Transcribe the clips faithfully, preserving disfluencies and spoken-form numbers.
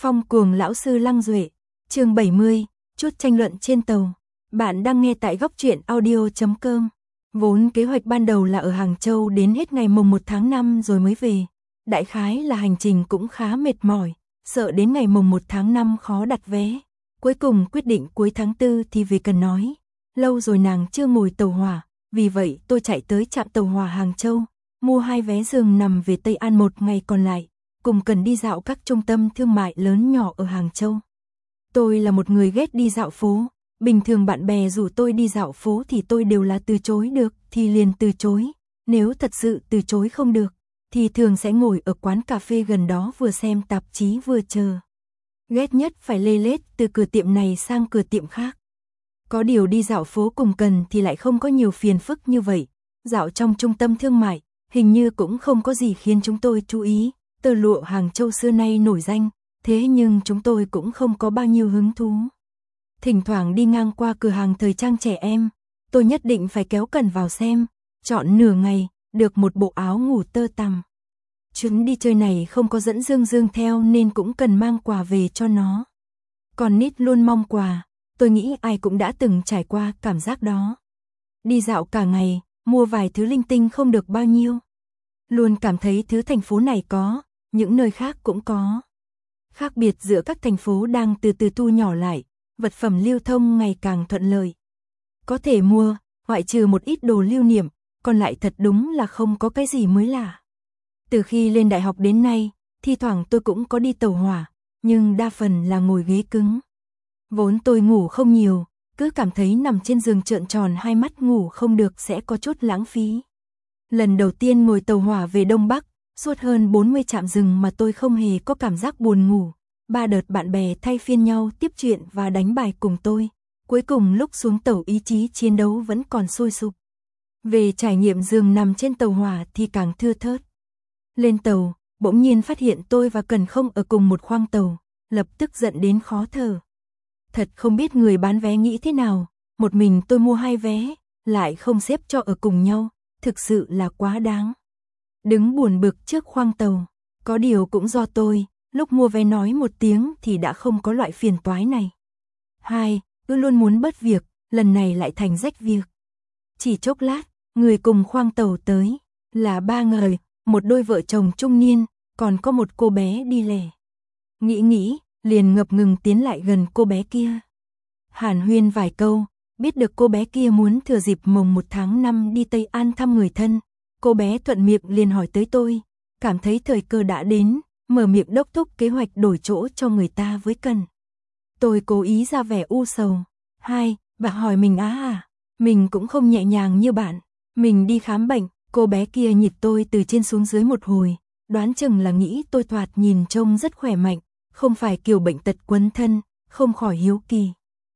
Phong cuồng lão sư Lăng Duệ, chương bảy mươi, chút tranh luận trên tàu. Bạn đang nghe tại góc truyện audio chấm com. Vốn kế hoạch ban đầu là ở Hàng Châu đến hết ngày mùng một tháng năm rồi mới về. Đại khái là hành trình cũng khá mệt mỏi, sợ đến ngày mùng một tháng năm khó đặt vé. Cuối cùng quyết định cuối tháng tư thì về Cần nói. Lâu rồi nàng chưa ngồi tàu hỏa, vì vậy tôi chạy tới trạm tàu hỏa Hàng Châu, mua hai vé giường nằm về Tây An một ngày còn lại, cùng Cần đi dạo các trung tâm thương mại lớn nhỏ ở Hàng Châu. Tôi là một người ghét đi dạo phố, bình thường bạn bè rủ tôi đi dạo phố thì tôi đều là từ chối được thì liền từ chối, nếu thật sự từ chối không được thì thường sẽ ngồi ở quán cà phê gần đó vừa xem tạp chí vừa chờ. Ghét nhất phải lê lết từ cửa tiệm này sang cửa tiệm khác. Có điều đi dạo phố cùng Cần thì lại không có nhiều phiền phức như vậy. Dạo trong trung tâm thương mại, hình như cũng không có gì khiến chúng tôi chú ý. Tơ lụa Hàng Châu xưa nay nổi danh, thế nhưng chúng tôi cũng không có bao nhiêu hứng thú. Thỉnh thoảng đi ngang qua cửa hàng thời trang trẻ em, tôi nhất định phải kéo Cần vào xem, chọn nửa ngày, được một bộ áo ngủ tơ tằm. Chuyến đi chơi này không có dẫn Dương Dương theo nên cũng cần mang quà về cho nó. Còn nít luôn mong quà, tôi nghĩ ai cũng đã từng trải qua cảm giác đó. Đi dạo cả ngày, mua vài thứ linh tinh không được bao nhiêu. Luôn cảm thấy thứ thành phố này có, những nơi khác cũng có. Khác biệt giữa các thành phố đang từ từ thu nhỏ lại, vật phẩm lưu thông ngày càng thuận lợi. Có thể mua, ngoại trừ một ít đồ lưu niệm, còn lại thật đúng là không có cái gì mới lạ. Từ khi lên đại học đến nay, thi thoảng tôi cũng có đi tàu hỏa, nhưng đa phần là ngồi ghế cứng. Vốn tôi ngủ không nhiều, cứ cảm thấy nằm trên giường trợn tròn hai mắt ngủ không được sẽ có chút lãng phí. Lần đầu tiên ngồi tàu hỏa về Đông Bắc, suốt hơn bốn mươi trạm dừng mà tôi không hề có cảm giác buồn ngủ. Ba đợt bạn bè thay phiên nhau tiếp chuyện và đánh bài cùng tôi. Cuối cùng lúc xuống tàu ý chí chiến đấu vẫn còn sôi sục. Về trải nghiệm giường nằm trên tàu hỏa thì càng thưa thớt. Lên tàu, bỗng nhiên phát hiện tôi và Cần không ở cùng một khoang tàu, lập tức giận đến khó thở. Thật không biết người bán vé nghĩ thế nào, một mình tôi mua hai vé, lại không xếp cho ở cùng nhau, thực sự là quá đáng. Đứng buồn bực trước khoang tàu, có điều cũng do tôi, lúc mua vé nói một tiếng thì đã không có loại phiền toái này. Hai, cứ luôn muốn bớt việc, lần này lại thành rách việc. Chỉ chốc lát, người cùng khoang tàu tới, là ba người, một đôi vợ chồng trung niên, còn có một cô bé đi lẻ. Nghĩ nghĩ, liền ngập ngừng tiến lại gần cô bé kia. Hàn huyên vài câu, biết được cô bé kia muốn thừa dịp mồng một tháng năm đi Tây An thăm người thân. Cô bé thuận miệng liền hỏi tới tôi, cảm thấy thời cơ đã đến, mở miệng đốc thúc kế hoạch đổi chỗ cho người ta với Cần. Tôi cố ý ra vẻ u sầu. Hai, bà hỏi mình á à, mình cũng không nhẹ nhàng như bạn. Mình đi khám bệnh, cô bé kia nhịt tôi từ trên xuống dưới một hồi, đoán chừng là nghĩ tôi thoạt nhìn trông rất khỏe mạnh, không phải kiểu bệnh tật quấn thân, không khỏi hiếu kỳ.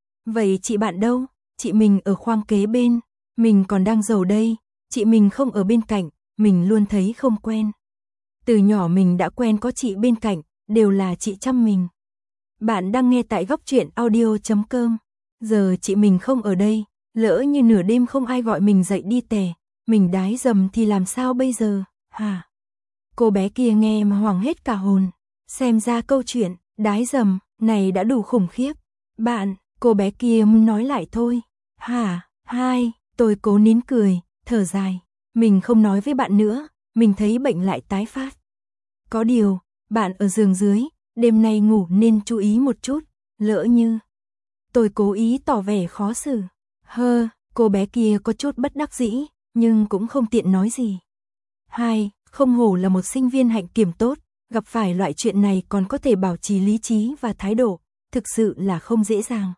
Vậy chị bạn đâu? Chị mình ở khoang kế bên, mình còn đang giàu đây, chị mình không ở bên cạnh, mình luôn thấy không quen. Từ nhỏ mình đã quen có chị bên cạnh, đều là chị chăm mình. Bạn đang nghe tại góc truyện audio chấm com. Giờ chị mình không ở đây, lỡ như nửa đêm không ai gọi mình dậy đi tè, mình đái dầm thì làm sao bây giờ, hả? Cô bé kia nghe mà hoảng hết cả hồn. Xem ra câu chuyện đái dầm này đã đủ khủng khiếp. Bạn, cô bé kia nói lại thôi. Hả? Hai, tôi cố nín cười, thở dài. Mình không nói với bạn nữa, mình thấy bệnh lại tái phát. Có điều, bạn ở giường dưới, đêm nay ngủ nên chú ý một chút, lỡ như. Tôi cố ý tỏ vẻ khó xử. Hơ, cô bé kia có chút bất đắc dĩ, nhưng cũng không tiện nói gì. Hai, không hổ là một sinh viên hạnh kiểm tốt, gặp phải loại chuyện này còn có thể bảo trì lý trí và thái độ, thực sự là không dễ dàng.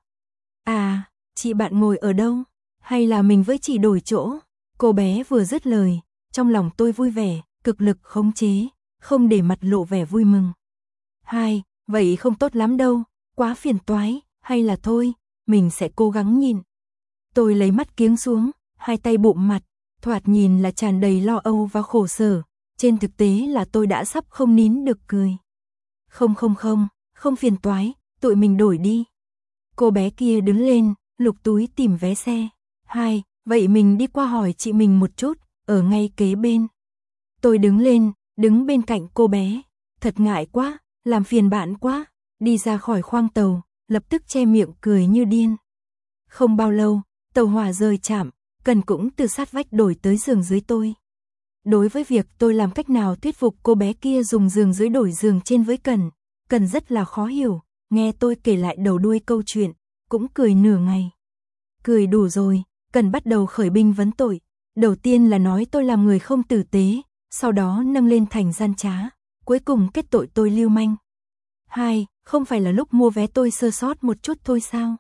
À, chị bạn ngồi ở đâu? Hay là mình với chị đổi chỗ? Cô bé vừa dứt lời, trong lòng tôi vui vẻ, cực lực khống chế, không để mặt lộ vẻ vui mừng. Hai, vậy không tốt lắm đâu, quá phiền toái, hay là thôi, mình sẽ cố gắng nhìn. Tôi lấy mắt kiếng xuống, hai tay bụm mặt, thoạt nhìn là tràn đầy lo âu và khổ sở, trên thực tế là tôi đã sắp không nín được cười. Không không không, không phiền toái, tụi mình đổi đi. Cô bé kia đứng lên, lục túi tìm vé xe. Hai, vậy mình đi qua hỏi chị mình một chút, ở ngay kế bên. Tôi đứng lên, đứng bên cạnh cô bé. Thật ngại quá, làm phiền bạn quá. đi ra khỏi khoang tàu, lập tức che miệng cười như điên. Không bao lâu, tàu hỏa rời trạm, Cần cũng từ sát vách đổi tới giường dưới tôi. Đối với việc tôi làm cách nào thuyết phục cô bé kia dùng giường dưới đổi giường trên với Cần, Cần rất là khó hiểu, nghe tôi kể lại đầu đuôi câu chuyện, cũng cười nửa ngày. Cười đủ rồi, Cần bắt đầu khởi binh vấn tội. Đầu tiên là nói tôi làm người không tử tế, sau đó nâng lên thành gian trá, cuối cùng kết tội tôi lưu manh. Hai, không phải là lúc mua vé tôi sơ sót một chút thôi sao?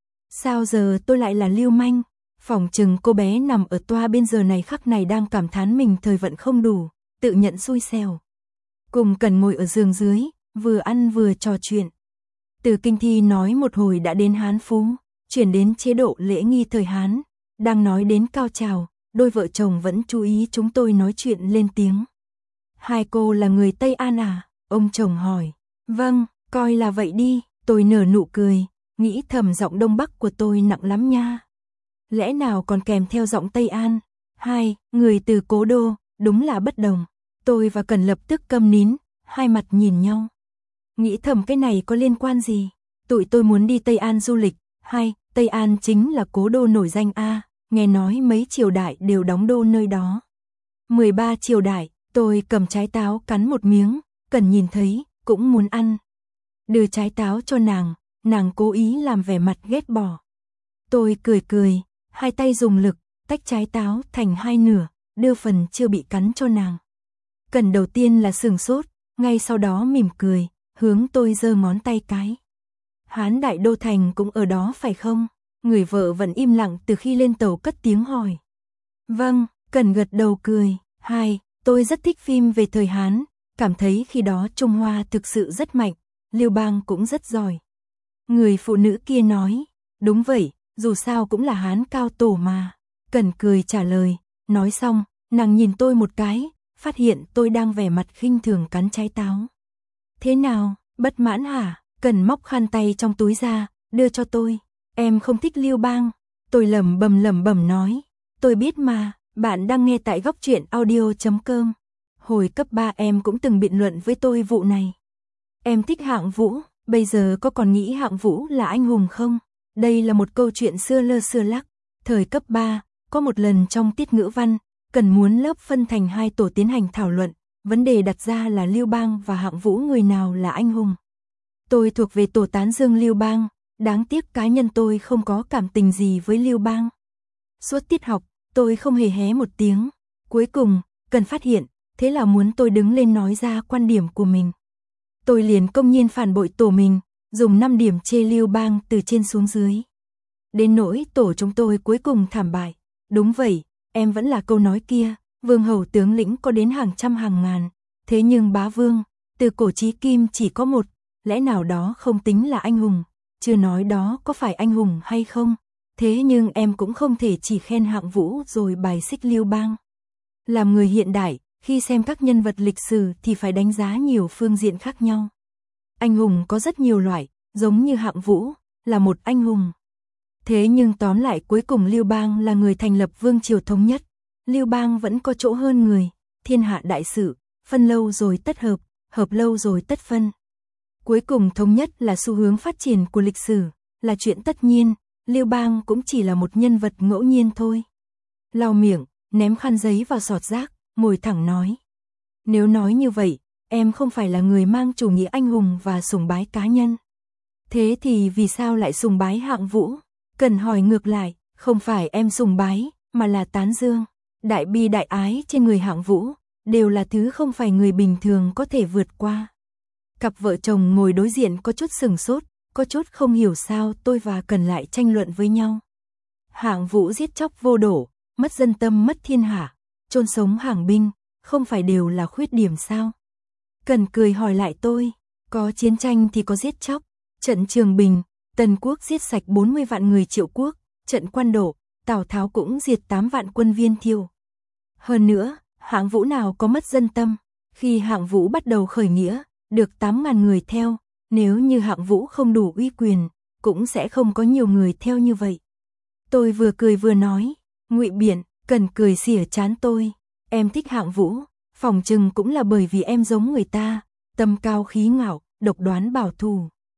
Sao giờ tôi lại là lưu manh? Phỏng chừng cô bé nằm ở toa bên giờ này khắc này đang cảm thán mình thời vận không đủ, tự nhận xui xẻo. Cùng Cần ngồi ở giường dưới, vừa ăn vừa trò chuyện. Từ kinh thi nói một hồi đã đến Hán Phú, chuyển đến chế độ lễ nghi thời Hán, đang nói đến cao trào, đôi vợ chồng vẫn chú ý chúng tôi nói chuyện lên tiếng. Hai cô là người Tây An à? Ông chồng hỏi. Vâng, coi là vậy đi, tôi nở nụ cười, nghĩ thầm giọng Đông Bắc của tôi nặng lắm nha. Lẽ nào còn kèm theo giọng Tây An? Hai, người từ cố đô, đúng là bất đồng. Tôi và Cần lập tức câm nín, hai mặt nhìn nhau. Nghĩ thầm cái này có liên quan gì? Tụi tôi muốn đi Tây An du lịch. Hai, Tây An chính là cố đô nổi danh a, nghe nói mấy triều đại đều đóng đô nơi đó. mười ba triều đại, tôi cầm trái táo cắn một miếng, Cần nhìn thấy, cũng muốn ăn. Đưa trái táo cho nàng, nàng cố ý làm vẻ mặt ghét bỏ. Tôi cười cười, hai tay dùng lực, tách trái táo thành hai nửa, đưa phần chưa bị cắn cho nàng. Cần đầu tiên là sửng sốt, ngay sau đó mỉm cười, hướng tôi giơ ngón tay cái. Hán Đại Đô Thành cũng ở đó phải không? Người vợ vẫn im lặng từ khi lên tàu cất tiếng hỏi. Vâng, Cần gật đầu cười. Hai, tôi rất thích phim về thời Hán, cảm thấy khi đó Trung Hoa thực sự rất mạnh, Liêu Bang cũng rất giỏi. Người phụ nữ kia nói, đúng vậy, dù sao cũng là Hán cao tổ mà. Cần cười trả lời, nói xong, nàng nhìn tôi một cái, phát hiện tôi đang vẻ mặt khinh thường cắn trái táo. Thế nào, bất mãn hả? Cần móc khăn tay trong túi ra, đưa cho tôi. Em không thích Liêu Bang. Tôi lẩm bẩm lẩm bẩm nói, tôi biết mà, bạn đang nghe tại góc truyện audio chấm com. Hồi cấp ba em cũng từng biện luận với tôi vụ này. Em thích Hạng Vũ, bây giờ có còn nghĩ Hạng Vũ là anh hùng không? Đây là một câu chuyện xưa lơ xưa lắc. Thời cấp ba, có một lần trong tiết ngữ văn, Cần muốn lớp phân thành hai tổ tiến hành thảo luận, vấn đề đặt ra là Liêu Bang và Hạng Vũ người nào là anh hùng. Tôi thuộc về tổ tán dương Liêu Bang, đáng tiếc cá nhân tôi không có cảm tình gì với Liêu Bang. Suốt tiết học, tôi không hề hé một tiếng. Cuối cùng, Cần phát hiện, thế là muốn tôi đứng lên nói ra quan điểm của mình. Tôi liền công nhiên phản bội tổ mình, dùng năm điểm chê Liêu Bang từ trên xuống dưới. Đến nỗi tổ chúng tôi cuối cùng thảm bại. Đúng vậy, em vẫn là câu nói kia, vương hầu tướng lĩnh có đến hàng trăm hàng ngàn. Thế nhưng bá vương, từ cổ chí kim chỉ có một, lẽ nào đó không tính là anh hùng, chưa nói đó có phải anh hùng hay không. Thế nhưng em cũng không thể chỉ khen Hạng Vũ rồi bài xích Liêu Bang. Làm người hiện đại, khi xem các nhân vật lịch sử thì phải đánh giá nhiều phương diện khác nhau. Anh hùng có rất nhiều loại, giống như Hạng Vũ, là một anh hùng. Thế nhưng tóm lại cuối cùng Liêu Bang là người thành lập vương triều thống nhất. Liêu Bang vẫn có chỗ hơn người, thiên hạ đại sự, phân lâu rồi tất hợp, hợp lâu rồi tất phân. Cuối cùng thống nhất là xu hướng phát triển của lịch sử, là chuyện tất nhiên, Liêu Bang cũng chỉ là một nhân vật ngẫu nhiên thôi. Lau miệng, ném khăn giấy vào sọt rác, ngồi thẳng nói. Nếu nói như vậy, em không phải là người mang chủ nghĩa anh hùng và sùng bái cá nhân. Thế thì vì sao lại sùng bái Hạng Vũ? Cần hỏi ngược lại, không phải em sùng bái, mà là tán dương. Đại bi đại ái trên người Hạng Vũ, đều là thứ không phải người bình thường có thể vượt qua. Cặp vợ chồng ngồi đối diện có chút sừng sốt, có chút không hiểu sao tôi và Cần lại tranh luận với nhau. Hạng Vũ giết chóc vô độ, mất dân tâm mất thiên hạ, chôn sống hàng binh, không phải đều là khuyết điểm sao? Cần cười hỏi lại tôi, có chiến tranh thì có giết chóc, trận Trường Bình, Tần Quốc giết sạch bốn mươi vạn người Triệu Quốc, trận Quan Độ, Tào Tháo cũng diệt tám vạn quân Viên Thiệu. Hơn nữa, Hạng Vũ nào có mất dân tâm, khi Hạng Vũ bắt đầu khởi nghĩa, được tám ngàn người theo, nếu như Hạng Vũ không đủ uy quyền, cũng sẽ không có nhiều người theo như vậy. Tôi vừa cười vừa nói, ngụy biện. Cần cười xỉa chán tôi, em thích Hạng Vũ, phỏng chừng cũng là bởi vì em giống người ta, tâm cao khí ngạo, độc đoán bảo thủ.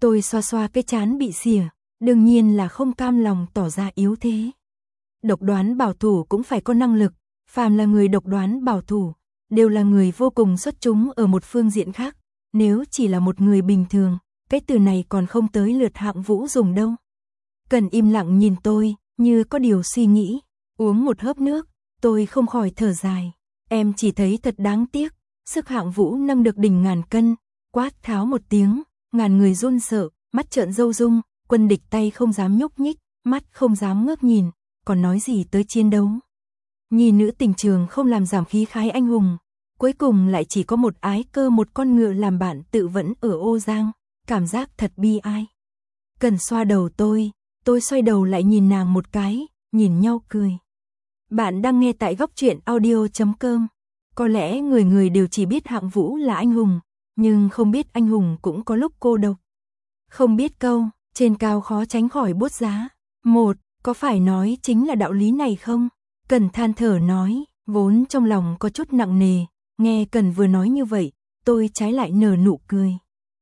Tôi xoa xoa cái trán bị xỉa, đương nhiên là không cam lòng tỏ ra yếu thế. Độc đoán bảo thủ cũng phải có năng lực, phàm là người độc đoán bảo thủ, đều là người vô cùng xuất chúng ở một phương diện khác, nếu chỉ là một người bình thường, cái từ này còn không tới lượt Hạng Vũ dùng đâu. Cần im lặng nhìn tôi, như có điều suy nghĩ, uống một hớp nước, tôi không khỏi thở dài. Em chỉ thấy thật đáng tiếc, sức Hạng Vũ nâng được đỉnh ngàn cân, quát tháo một tiếng, ngàn người run sợ, mắt trợn râu rung, quân địch tay không dám nhúc nhích, mắt không dám ngước nhìn, còn nói gì tới chiến đấu. Nhi nữ tình trường không làm giảm khí khái anh hùng, cuối cùng lại chỉ có một ái cơ một con ngựa làm bạn tự vẫn ở ô giang, cảm giác thật bi ai. Cần xoa đầu tôi, tôi xoay đầu lại nhìn nàng một cái, nhìn nhau cười. Bạn đang nghe tại góc truyện audio chấm com. Có lẽ người người đều chỉ biết Hạng Vũ là anh hùng, nhưng không biết anh hùng cũng có lúc cô độc. Không biết câu, trên cao khó tránh khỏi buốt giá. Một, có phải nói chính là đạo lý này không? Cần than thở nói, vốn trong lòng có chút nặng nề, nghe Cần vừa nói như vậy, tôi trái lại nở nụ cười.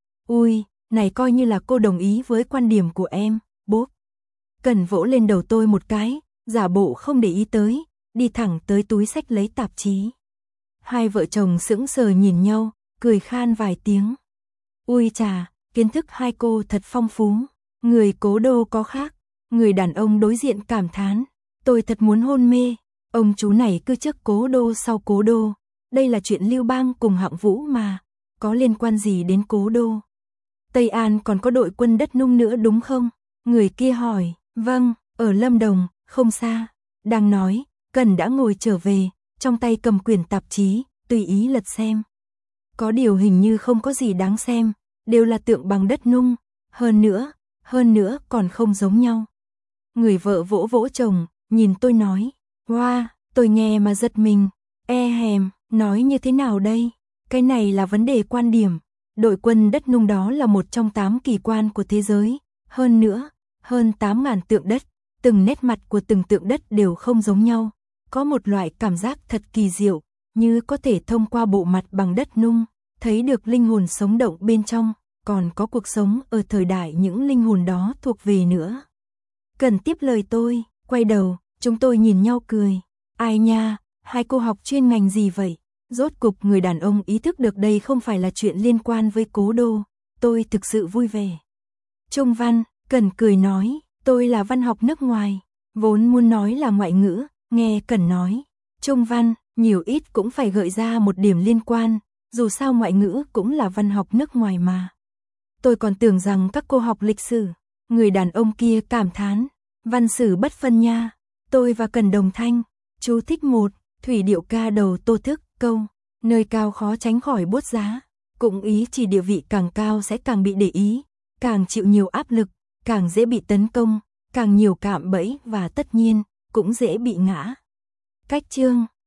Ui, này coi như là cô đồng ý với quan điểm của em, bốp. Cần vỗ lên đầu tôi một cái, giả bộ không để ý tới, đi thẳng tới túi xách lấy tạp chí. Hai vợ chồng sững sờ nhìn nhau, cười khan vài tiếng. Ui chà, kiến thức hai cô thật phong phú, người cố đô có khác, người đàn ông đối diện cảm thán, tôi thật muốn hôn mê, ông chú này cứ trước cố đô sau cố đô, đây là chuyện Lưu Bang cùng Hạng Vũ mà, có liên quan gì đến cố đô. Tây An còn có đội quân đất nung nữa đúng không? Người kia hỏi, vâng, ở Lâm Đồng, không xa. Đang nói, Cần đã ngồi trở về, trong tay cầm quyển tạp chí, tùy ý lật xem. Có điều hình như không có gì đáng xem, đều là tượng bằng đất nung, hơn nữa, hơn nữa còn không giống nhau. Người vợ vỗ vỗ chồng, nhìn tôi nói, wow, tôi nghe mà giật mình, e hèm, nói như thế nào đây? Cái này là vấn đề quan điểm, đội quân đất nung đó là một trong tám kỳ quan của thế giới, hơn nữa, hơn tám ngàn tượng đất, từng nét mặt của từng tượng đất đều không giống nhau, có một loại cảm giác thật kỳ diệu, như có thể thông qua bộ mặt bằng đất nung, thấy được linh hồn sống động bên trong, còn có cuộc sống ở thời đại những linh hồn đó thuộc về nữa. Cần tiếp lời tôi, quay đầu, chúng tôi nhìn nhau cười, ai nha, hai cô học chuyên ngành gì vậy? Rốt cục người đàn ông ý thức được đây không phải là chuyện liên quan với cố đô, tôi thực sự vui vẻ. Trung văn, Cần cười nói, tôi là văn học nước ngoài, vốn muốn nói là ngoại ngữ, nghe Cần nói, Trung văn, nhiều ít cũng phải gợi ra một điểm liên quan, dù sao ngoại ngữ cũng là văn học nước ngoài mà. Tôi còn tưởng rằng các cô học lịch sử, người đàn ông kia cảm thán, văn sử bất phân nha, tôi và Cần đồng thanh, chú thích một, thủy điệu ca đầu Tô Thức, câu, nơi cao khó tránh khỏi buốt giá, cũng ý chỉ địa vị càng cao sẽ càng bị để ý, càng chịu nhiều áp lực, càng dễ bị tấn công, càng nhiều cạm bẫy và tất nhiên, cũng dễ bị ngã. Cách chương